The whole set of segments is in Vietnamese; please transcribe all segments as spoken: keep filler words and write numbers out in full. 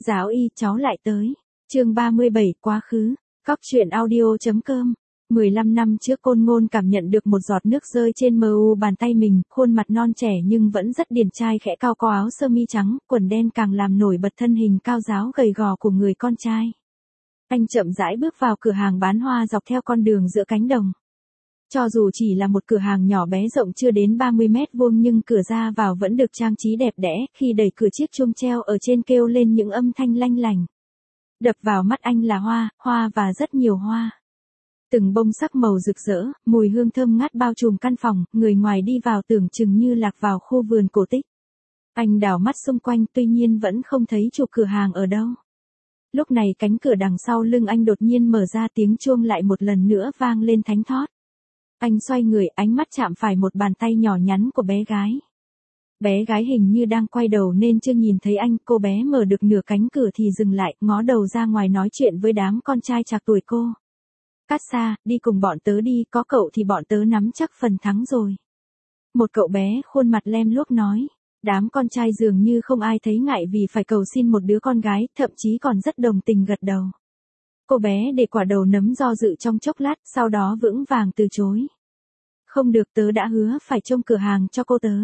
Giáo y, cháu lại tới. Chương ba mươi bảy, quá khứ. Cóc truyện audio.com. mười lăm năm trước Côn Ngôn cảm nhận được một giọt nước rơi trên mờ u bàn tay mình, khuôn mặt non trẻ nhưng vẫn rất điển trai khẽ cao có áo sơ mi trắng, quần đen càng làm nổi bật thân hình cao ráo gầy gò của người con trai. Anh chậm rãi bước vào cửa hàng bán hoa dọc theo con đường giữa cánh đồng. Cho dù chỉ là một cửa hàng nhỏ bé rộng chưa đến ba mươi mét vuông nhưng cửa ra vào vẫn được trang trí đẹp đẽ, khi đẩy cửa chiếc chuông treo ở trên kêu lên những âm thanh lanh lành. Đập vào mắt anh là hoa, hoa và rất nhiều hoa. Từng bông sắc màu rực rỡ, mùi hương thơm ngát bao trùm căn phòng, người ngoài đi vào tưởng chừng như lạc vào khu vườn cổ tích. Anh đảo mắt xung quanh tuy nhiên vẫn không thấy chủ cửa hàng ở đâu. Lúc này cánh cửa đằng sau lưng anh đột nhiên mở ra, tiếng chuông lại một lần nữa vang lên thánh thót. Anh xoay người, ánh mắt chạm phải một bàn tay nhỏ nhắn của bé gái. Bé gái hình như đang quay đầu nên chưa nhìn thấy anh, cô bé mở được nửa cánh cửa thì dừng lại, ngó đầu ra ngoài nói chuyện với đám con trai trạc tuổi cô. Cát Sa, đi cùng bọn tớ đi, có cậu thì bọn tớ nắm chắc phần thắng rồi. Một cậu bé khuôn mặt lem luốc nói. Đám con trai dường như không ai thấy ngại vì phải cầu xin một đứa con gái, thậm chí còn rất đồng tình gật đầu. Cô bé để quả đầu nấm do dự trong chốc lát, sau đó vững vàng từ chối. Không được, tớ đã hứa phải trông cửa hàng cho cô tớ.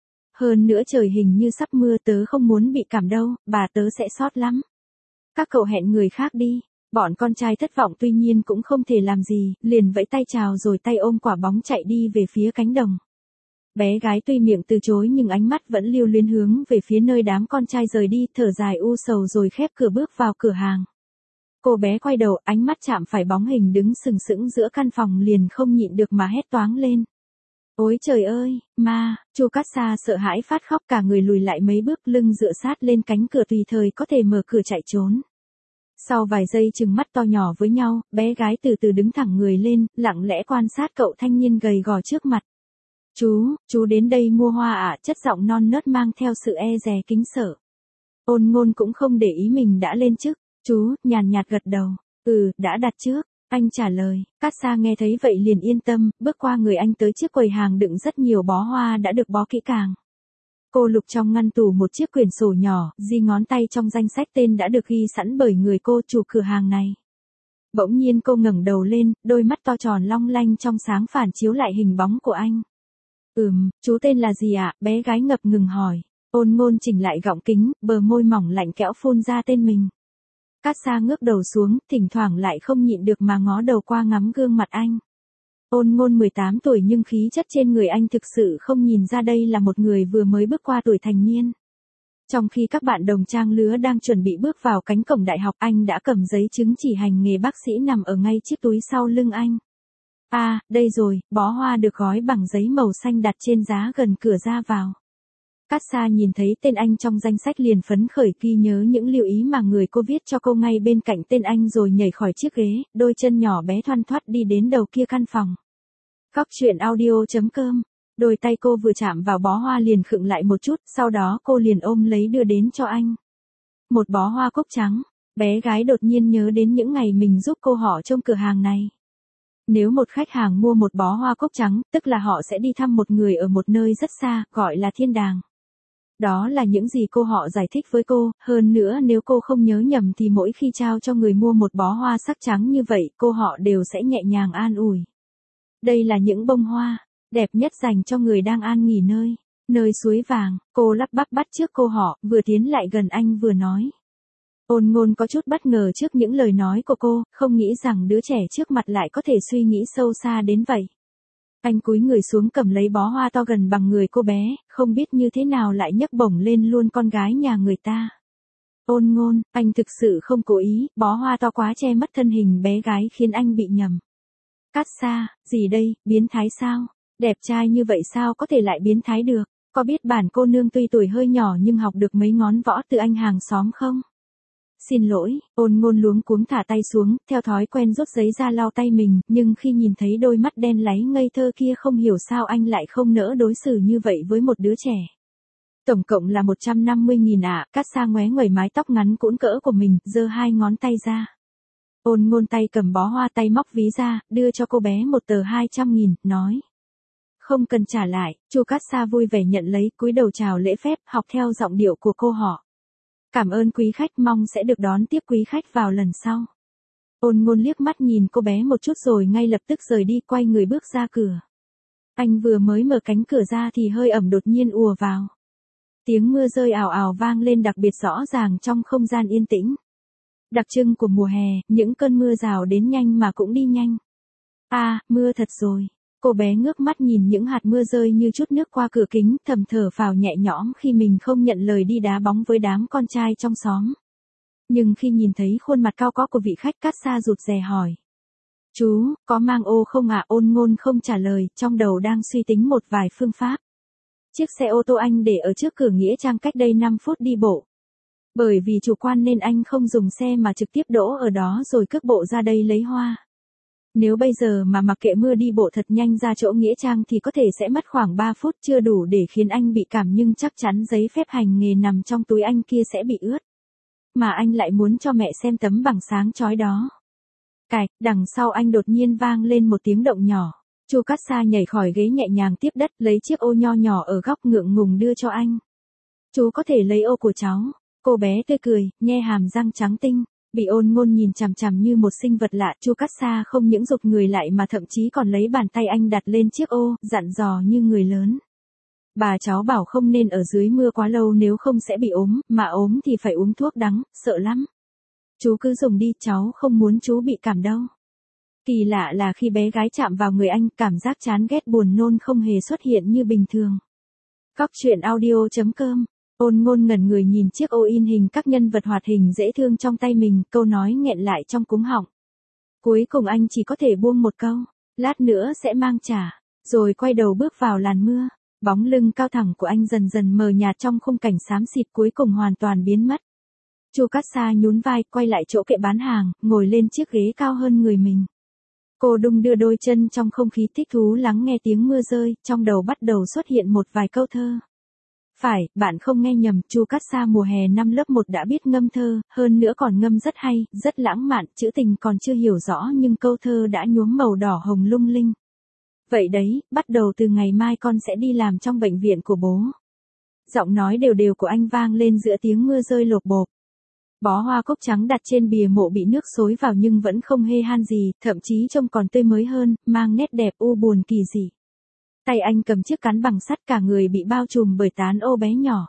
Hơn nữa trời hình như sắp mưa, tớ không muốn bị cảm đâu, bà tớ sẽ sót lắm. Các cậu hẹn người khác đi. Bọn con trai thất vọng tuy nhiên cũng không thể làm gì, liền vẫy tay chào rồi tay ôm quả bóng chạy đi về phía cánh đồng. Bé gái tuy miệng từ chối nhưng ánh mắt vẫn lưu luyến hướng về phía nơi đám con trai rời đi, thở dài u sầu rồi khép cửa bước vào cửa hàng. Cô bé quay đầu, ánh mắt chạm phải bóng hình đứng sừng sững giữa căn phòng liền không nhịn được mà hét toáng lên. Ôi trời ơi, ma! Chu Cát Sa sợ hãi phát khóc, cả người lùi lại mấy bước, lưng dựa sát lên cánh cửa tùy thời có thể mở cửa chạy trốn. Sau vài giây trừng mắt to nhỏ với nhau, bé gái từ từ đứng thẳng người lên, lặng lẽ quan sát cậu thanh niên gầy gò trước mặt. Chú, chú đến đây mua hoa à? Chất giọng non nớt mang theo sự e dè kính sợ. Ôn Ngôn cũng không để ý mình đã lên chức. Chú, nhàn nhạt gật đầu. Ừ, đã đặt trước. Anh trả lời. Cát Sa nghe thấy vậy liền yên tâm, bước qua người anh tới chiếc quầy hàng đựng rất nhiều bó hoa đã được bó kỹ càng. Cô lục trong ngăn tủ một chiếc quyển sổ nhỏ, di ngón tay trong danh sách tên đã được ghi sẵn bởi người cô chủ cửa hàng này. Bỗng nhiên cô ngẩng đầu lên, đôi mắt to tròn long lanh trong sáng phản chiếu lại hình bóng của anh. Ừm, chú tên là gì ạ? Bé gái ngập ngừng hỏi. Ôn Ngôn chỉnh lại gọng kính, bờ môi mỏng lạnh kẽo phun ra tên mình. Cát Sa ngước đầu xuống, thỉnh thoảng lại không nhịn được mà ngó đầu qua ngắm gương mặt anh. Ôn Ngôn mười tám tuổi nhưng khí chất trên người anh thực sự không nhìn ra đây là một người vừa mới bước qua tuổi thành niên. Trong khi các bạn đồng trang lứa đang chuẩn bị bước vào cánh cổng đại học, anh đã cầm giấy chứng chỉ hành nghề bác sĩ nằm ở ngay chiếc túi sau lưng anh. À, đây rồi, bó hoa được gói bằng giấy màu xanh đặt trên giá gần cửa ra vào. Cát Sa nhìn thấy tên anh trong danh sách liền phấn khởi, ghi nhớ những lưu ý mà người cô viết cho cô ngay bên cạnh tên anh rồi nhảy khỏi chiếc ghế, đôi chân nhỏ bé thoăn thoắt đi đến đầu kia căn phòng. Cóc truyện audio.com. Đôi tay cô vừa chạm vào bó hoa liền khựng lại một chút, sau đó cô liền ôm lấy đưa đến cho anh. Một bó hoa cúc trắng. Bé gái đột nhiên nhớ đến những ngày mình giúp cô họ trong cửa hàng này. Nếu một khách hàng mua một bó hoa cúc trắng, tức là họ sẽ đi thăm một người ở một nơi rất xa, gọi là thiên đàng. Đó là những gì cô họ giải thích với cô, hơn nữa nếu cô không nhớ nhầm thì mỗi khi trao cho người mua một bó hoa sắc trắng như vậy, cô họ đều sẽ nhẹ nhàng an ủi. Đây là những bông hoa đẹp nhất dành cho người đang an nghỉ nơi, nơi suối vàng. Cô lắp bắp bắt chước cô họ, vừa tiến lại gần anh vừa nói. Ôn Ngôn có chút bất ngờ trước những lời nói của cô, không nghĩ rằng đứa trẻ trước mặt lại có thể suy nghĩ sâu xa đến vậy. Anh cúi người xuống cầm lấy bó hoa to gần bằng người cô bé, không biết như thế nào lại nhấc bổng lên luôn con gái nhà người ta. Ôn Ngôn, anh thực sự không cố ý, bó hoa to quá che mất thân hình bé gái khiến anh bị nhầm. Cát Sa, gì đây, biến thái sao? Đẹp trai như vậy sao có thể lại biến thái được? Có biết bản cô nương tuy tuổi hơi nhỏ nhưng học được mấy ngón võ từ anh hàng xóm không? Xin lỗi, Ôn Ngôn luống cuống thả tay xuống, theo thói quen rút giấy ra lau tay mình, nhưng khi nhìn thấy đôi mắt đen láy ngây thơ kia không hiểu sao anh lại không nỡ đối xử như vậy với một đứa trẻ. Tổng cộng là một trăm năm mươi nghìn ạ. Cát Sa ngoé nguẩy mái tóc ngắn cũn cỡ của mình, giơ hai ngón tay ra. Ôn Ngôn tay cầm bó hoa, tay móc ví ra, đưa cho cô bé một tờ hai trăm nghìn, nói. Không cần trả lại. Chu Cát Sa vui vẻ nhận lấy, cúi đầu chào lễ phép, học theo giọng điệu của cô họ. Cảm ơn quý khách, mong sẽ được đón tiếp quý khách vào lần sau. Ôn Ngôn liếc mắt nhìn cô bé một chút rồi ngay lập tức rời đi, quay người bước ra cửa. Anh vừa mới mở cánh cửa ra thì hơi ẩm đột nhiên ùa vào. Tiếng mưa rơi ào ào vang lên đặc biệt rõ ràng trong không gian yên tĩnh. Đặc trưng của mùa hè, những cơn mưa rào đến nhanh mà cũng đi nhanh. À, mưa thật rồi. Cô bé ngước mắt nhìn những hạt mưa rơi như chút nước qua cửa kính, thầm thở phào nhẹ nhõm khi mình không nhận lời đi đá bóng với đám con trai trong xóm. Nhưng khi nhìn thấy khuôn mặt cao có của vị khách cát xa rụt rè hỏi. Chú, có mang ô không ạ? Ôn Ngôn không trả lời, trong đầu đang suy tính một vài phương pháp. Chiếc xe ô tô anh để ở trước cửa nghĩa trang cách đây năm phút đi bộ. Bởi vì chủ quan nên anh không dùng xe mà trực tiếp đỗ ở đó rồi cước bộ ra đây lấy hoa. Nếu bây giờ mà mặc kệ mưa đi bộ thật nhanh ra chỗ nghĩa trang thì có thể sẽ mất khoảng ba phút, chưa đủ để khiến anh bị cảm, nhưng chắc chắn giấy phép hành nghề nằm trong túi anh kia sẽ bị ướt. Mà anh lại muốn cho mẹ xem tấm bằng sáng chói đó. Cạch, đằng sau anh đột nhiên vang lên một tiếng động nhỏ. Chu Cát Sa nhảy khỏi ghế nhẹ nhàng tiếp đất, lấy chiếc ô nho nhỏ ở góc ngượng ngùng đưa cho anh. Chú có thể lấy ô của cháu. Cô bé tươi cười, nhe hàm răng trắng tinh. Bị Ôn Ngôn nhìn chằm chằm như một sinh vật lạ, Chu Cát Sa không những rụt người lại mà thậm chí còn lấy bàn tay anh đặt lên chiếc ô, dặn dò như người lớn. Bà cháu bảo không nên ở dưới mưa quá lâu nếu không sẽ bị ốm, mà ốm thì phải uống thuốc đắng, sợ lắm. Chú cứ dùng đi, cháu không muốn chú bị cảm đâu. Kỳ lạ là khi bé gái chạm vào người anh, cảm giác chán ghét buồn nôn không hề xuất hiện như bình thường. Góc truyện audio chấm com. Ôn Ngôn ngẩn người nhìn chiếc ô in hình các nhân vật hoạt hình dễ thương trong tay mình, câu nói nghẹn lại trong cuống họng. Cuối cùng anh chỉ có thể buông một câu, lát nữa sẽ mang trả, rồi quay đầu bước vào làn mưa. Bóng lưng cao thẳng của anh dần dần mờ nhạt trong khung cảnh xám xịt, cuối cùng hoàn toàn biến mất. Chu Cát Sa nhún vai, quay lại chỗ kệ bán hàng, ngồi lên chiếc ghế cao hơn người mình. Cô đung đưa đôi chân trong không khí thích thú lắng nghe tiếng mưa rơi, trong đầu bắt đầu xuất hiện một vài câu thơ. Phải, bạn không nghe nhầm, Chu Cát Sa mùa hè năm lớp một đã biết ngâm thơ, hơn nữa còn ngâm rất hay, rất lãng mạn, chữ tình còn chưa hiểu rõ nhưng câu thơ đã nhuốm màu đỏ hồng lung linh. Vậy đấy, bắt đầu từ ngày mai con sẽ đi làm trong bệnh viện của bố. Giọng nói đều đều của anh vang lên giữa tiếng mưa rơi lộp bộp. Bó hoa cúc trắng đặt trên bìa mộ bị nước xối vào nhưng vẫn không hê han gì, thậm chí trông còn tươi mới hơn, mang nét đẹp u buồn kỳ dị. Tay anh cầm chiếc cán bằng sắt, cả người bị bao trùm bởi tán ô bé nhỏ.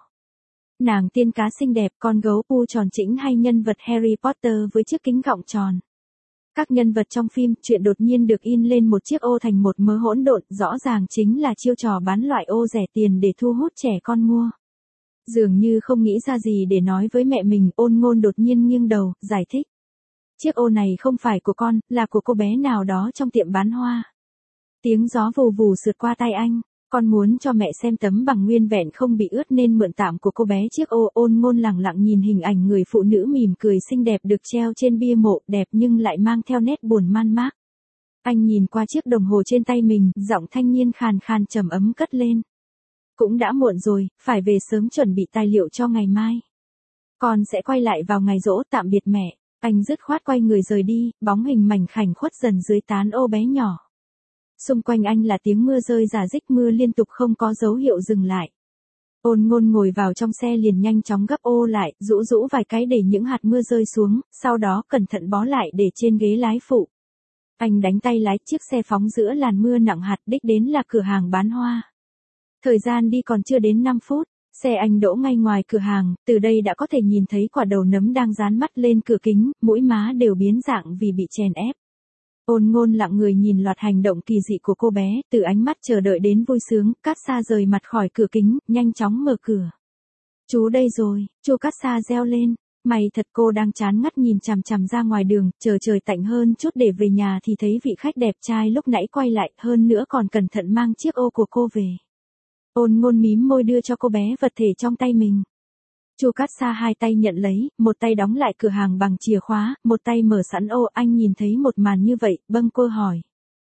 Nàng tiên cá xinh đẹp, con gấu pu tròn chỉnh hay nhân vật Harry Potter với chiếc kính gọng tròn. Các nhân vật trong phim truyện đột nhiên được in lên một chiếc ô thành một mớ hỗn độn, rõ ràng chính là chiêu trò bán loại ô rẻ tiền để thu hút trẻ con mua. Dường như không nghĩ ra gì để nói với mẹ mình, Ôn Ngôn đột nhiên nghiêng đầu, giải thích. Chiếc ô này không phải của con, là của cô bé nào đó trong tiệm bán hoa. Tiếng gió vù vù sượt qua tay anh, con muốn cho mẹ xem tấm bằng nguyên vẹn không bị ướt nên mượn tạm của cô bé chiếc ô. Ôn Ngôn lặng lặng nhìn hình ảnh người phụ nữ mỉm cười xinh đẹp được treo trên bia mộ, đẹp nhưng lại mang theo nét buồn man mác. Anh nhìn qua chiếc đồng hồ trên tay mình, giọng thanh niên khàn khàn trầm ấm cất lên. Cũng đã muộn rồi, phải về sớm chuẩn bị tài liệu cho ngày mai. Con sẽ quay lại vào ngày giỗ, tạm biệt mẹ. Anh dứt khoát quay người rời đi, bóng hình mảnh khảnh khuất dần dưới tán ô bé nhỏ. Xung quanh anh là tiếng mưa rơi rả rích, mưa liên tục không có dấu hiệu dừng lại. Ôn Ngôn ngồi vào trong xe liền nhanh chóng gấp ô lại, rũ rũ vài cái để những hạt mưa rơi xuống, sau đó cẩn thận bó lại để trên ghế lái phụ. Anh đánh tay lái chiếc xe phóng giữa làn mưa nặng hạt, đích đến là cửa hàng bán hoa. Thời gian đi còn chưa đến năm phút, xe anh đỗ ngay ngoài cửa hàng, từ đây đã có thể nhìn thấy quả đầu nấm đang dán mắt lên cửa kính, mũi má đều biến dạng vì bị chèn ép. Ôn Ngôn lặng người nhìn loạt hành động kỳ dị của cô bé, từ ánh mắt chờ đợi đến vui sướng. Cát Sa rời mặt khỏi cửa kính, nhanh chóng mở cửa. Chú đây rồi, Chu Cát Sa reo lên. May thật, cô đang chán ngắt nhìn chằm chằm ra ngoài đường, chờ trời tạnh hơn chút để về nhà thì thấy vị khách đẹp trai lúc nãy quay lại, hơn nữa còn cẩn thận mang chiếc ô của cô về. Ôn Ngôn mím môi đưa cho cô bé vật thể trong tay mình. Chu Cát Sa hai tay nhận lấy, một tay đóng lại cửa hàng bằng chìa khóa, một tay mở sẵn ô. Anh nhìn thấy một màn như vậy, bâng quơ hỏi.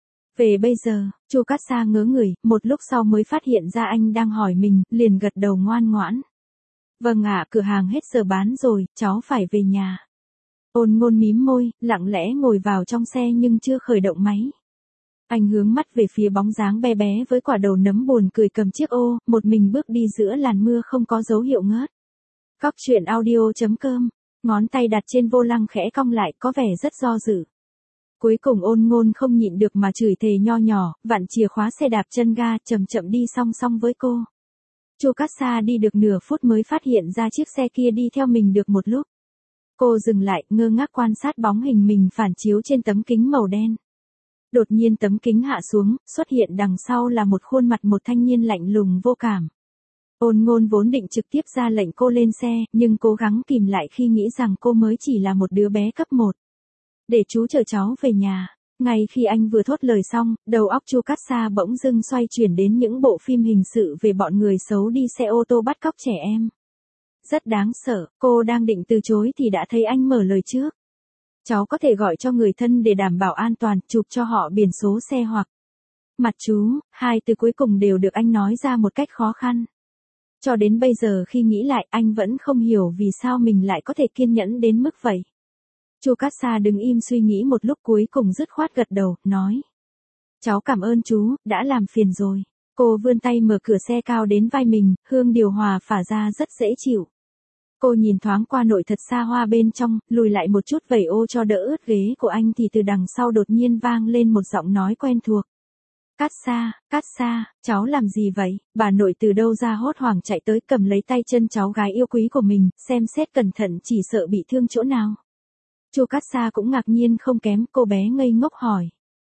Về bây giờ, Chu Cát Sa ngớ người, một lúc sau mới phát hiện ra anh đang hỏi mình, liền gật đầu ngoan ngoãn. Vâng ạ, cửa hàng hết giờ bán rồi, cháu phải về nhà. Ôn Ngôn mím môi, lặng lẽ ngồi vào trong xe nhưng chưa khởi động máy. Anh hướng mắt về phía bóng dáng bé bé với quả đầu nấm buồn cười cầm chiếc ô, một mình bước đi giữa làn mưa không có dấu hiệu ngớt. Cóc truyện audio chấm com, ngón tay đặt trên vô lăng khẽ cong lại có vẻ rất do dự. Cuối cùng Ôn Ngôn không nhịn được mà chửi thề nho nhỏ, vặn chìa khóa xe đạp chân ga chậm chậm đi song song với cô. Chu Cát Sa đi được nửa phút mới phát hiện ra chiếc xe kia đi theo mình được một lúc. Cô dừng lại, ngơ ngác quan sát bóng hình mình phản chiếu trên tấm kính màu đen. Đột nhiên tấm kính hạ xuống, xuất hiện đằng sau là một khuôn mặt một thanh niên lạnh lùng vô cảm. Ôn Ngôn vốn định trực tiếp ra lệnh cô lên xe, nhưng cố gắng kìm lại khi nghĩ rằng cô mới chỉ là một đứa bé cấp một. Để chú chở cháu về nhà. Ngay khi anh vừa thốt lời xong, đầu óc Chu Cát Sa bỗng dưng xoay chuyển đến những bộ phim hình sự về bọn người xấu đi xe ô tô bắt cóc trẻ em. Rất đáng sợ, cô đang định từ chối thì đã thấy anh mở lời trước. Cháu có thể gọi cho người thân để đảm bảo an toàn, chụp cho họ biển số xe hoặc mặt chú, hai từ cuối cùng đều được anh nói ra một cách khó khăn. Cho đến bây giờ khi nghĩ lại anh vẫn không hiểu vì sao mình lại có thể kiên nhẫn đến mức vậy. Chu Cát Sa đứng im suy nghĩ một lúc cuối cùng dứt khoát gật đầu, nói. Cháu cảm ơn chú, đã làm phiền rồi. Cô vươn tay mở cửa xe cao đến vai mình, hương điều hòa phả ra rất dễ chịu. Cô nhìn thoáng qua nội thật xa hoa bên trong, lùi lại một chút vẩy ô cho đỡ ướt ghế của anh thì từ đằng sau đột nhiên vang lên một giọng nói quen thuộc. Cát Sa, Cát Sa, cháu làm gì vậy? Bà nội từ đâu ra hốt hoảng chạy tới cầm lấy tay chân cháu gái yêu quý của mình, xem xét cẩn thận chỉ sợ bị thương chỗ nào. Chu Cát Sa cũng ngạc nhiên không kém, cô bé ngây ngốc hỏi.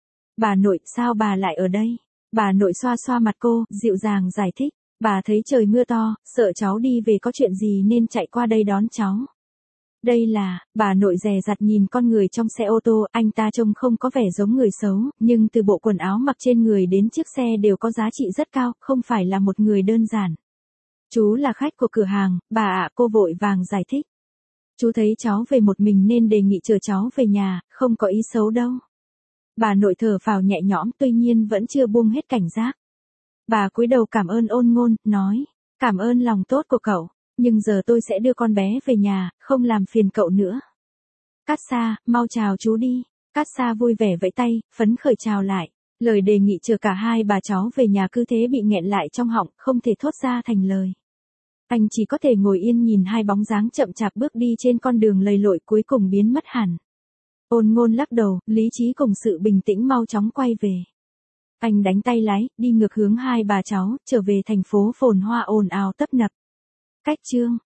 Bà nội, sao bà lại ở đây? Bà nội xoa xoa mặt cô, dịu dàng giải thích. Bà thấy trời mưa to, sợ cháu đi về có chuyện gì nên chạy qua đây đón cháu. Đây là, bà nội dè dặt nhìn con người trong xe ô tô, anh ta trông không có vẻ giống người xấu, nhưng từ bộ quần áo mặc trên người đến chiếc xe đều có giá trị rất cao, không phải là một người đơn giản. Chú là khách của cửa hàng, bà ạ, cô vội vàng giải thích. Chú thấy cháu về một mình nên đề nghị chờ cháu về nhà, không có ý xấu đâu. Bà nội thở phào nhẹ nhõm tuy nhiên vẫn chưa buông hết cảnh giác. Bà cúi đầu cảm ơn Ôn Ngôn, nói, cảm ơn lòng tốt của cậu, nhưng giờ tôi sẽ đưa con bé về nhà, không làm phiền cậu nữa. Cát Sa, mau chào chú đi. Cát Sa vui vẻ vẫy tay, phấn khởi chào lại. Lời đề nghị chờ cả hai bà cháu về nhà cứ thế bị nghẹn lại trong họng, không thể thốt ra thành lời. Anh chỉ có thể ngồi yên nhìn hai bóng dáng chậm chạp bước đi trên con đường lầy lội cuối cùng biến mất hẳn. Ôn Ngôn lắc đầu, lý trí cùng sự bình tĩnh mau chóng quay về. Anh đánh tay lái, đi ngược hướng hai bà cháu, trở về thành phố phồn hoa ồn ào tấp nập. Cách chương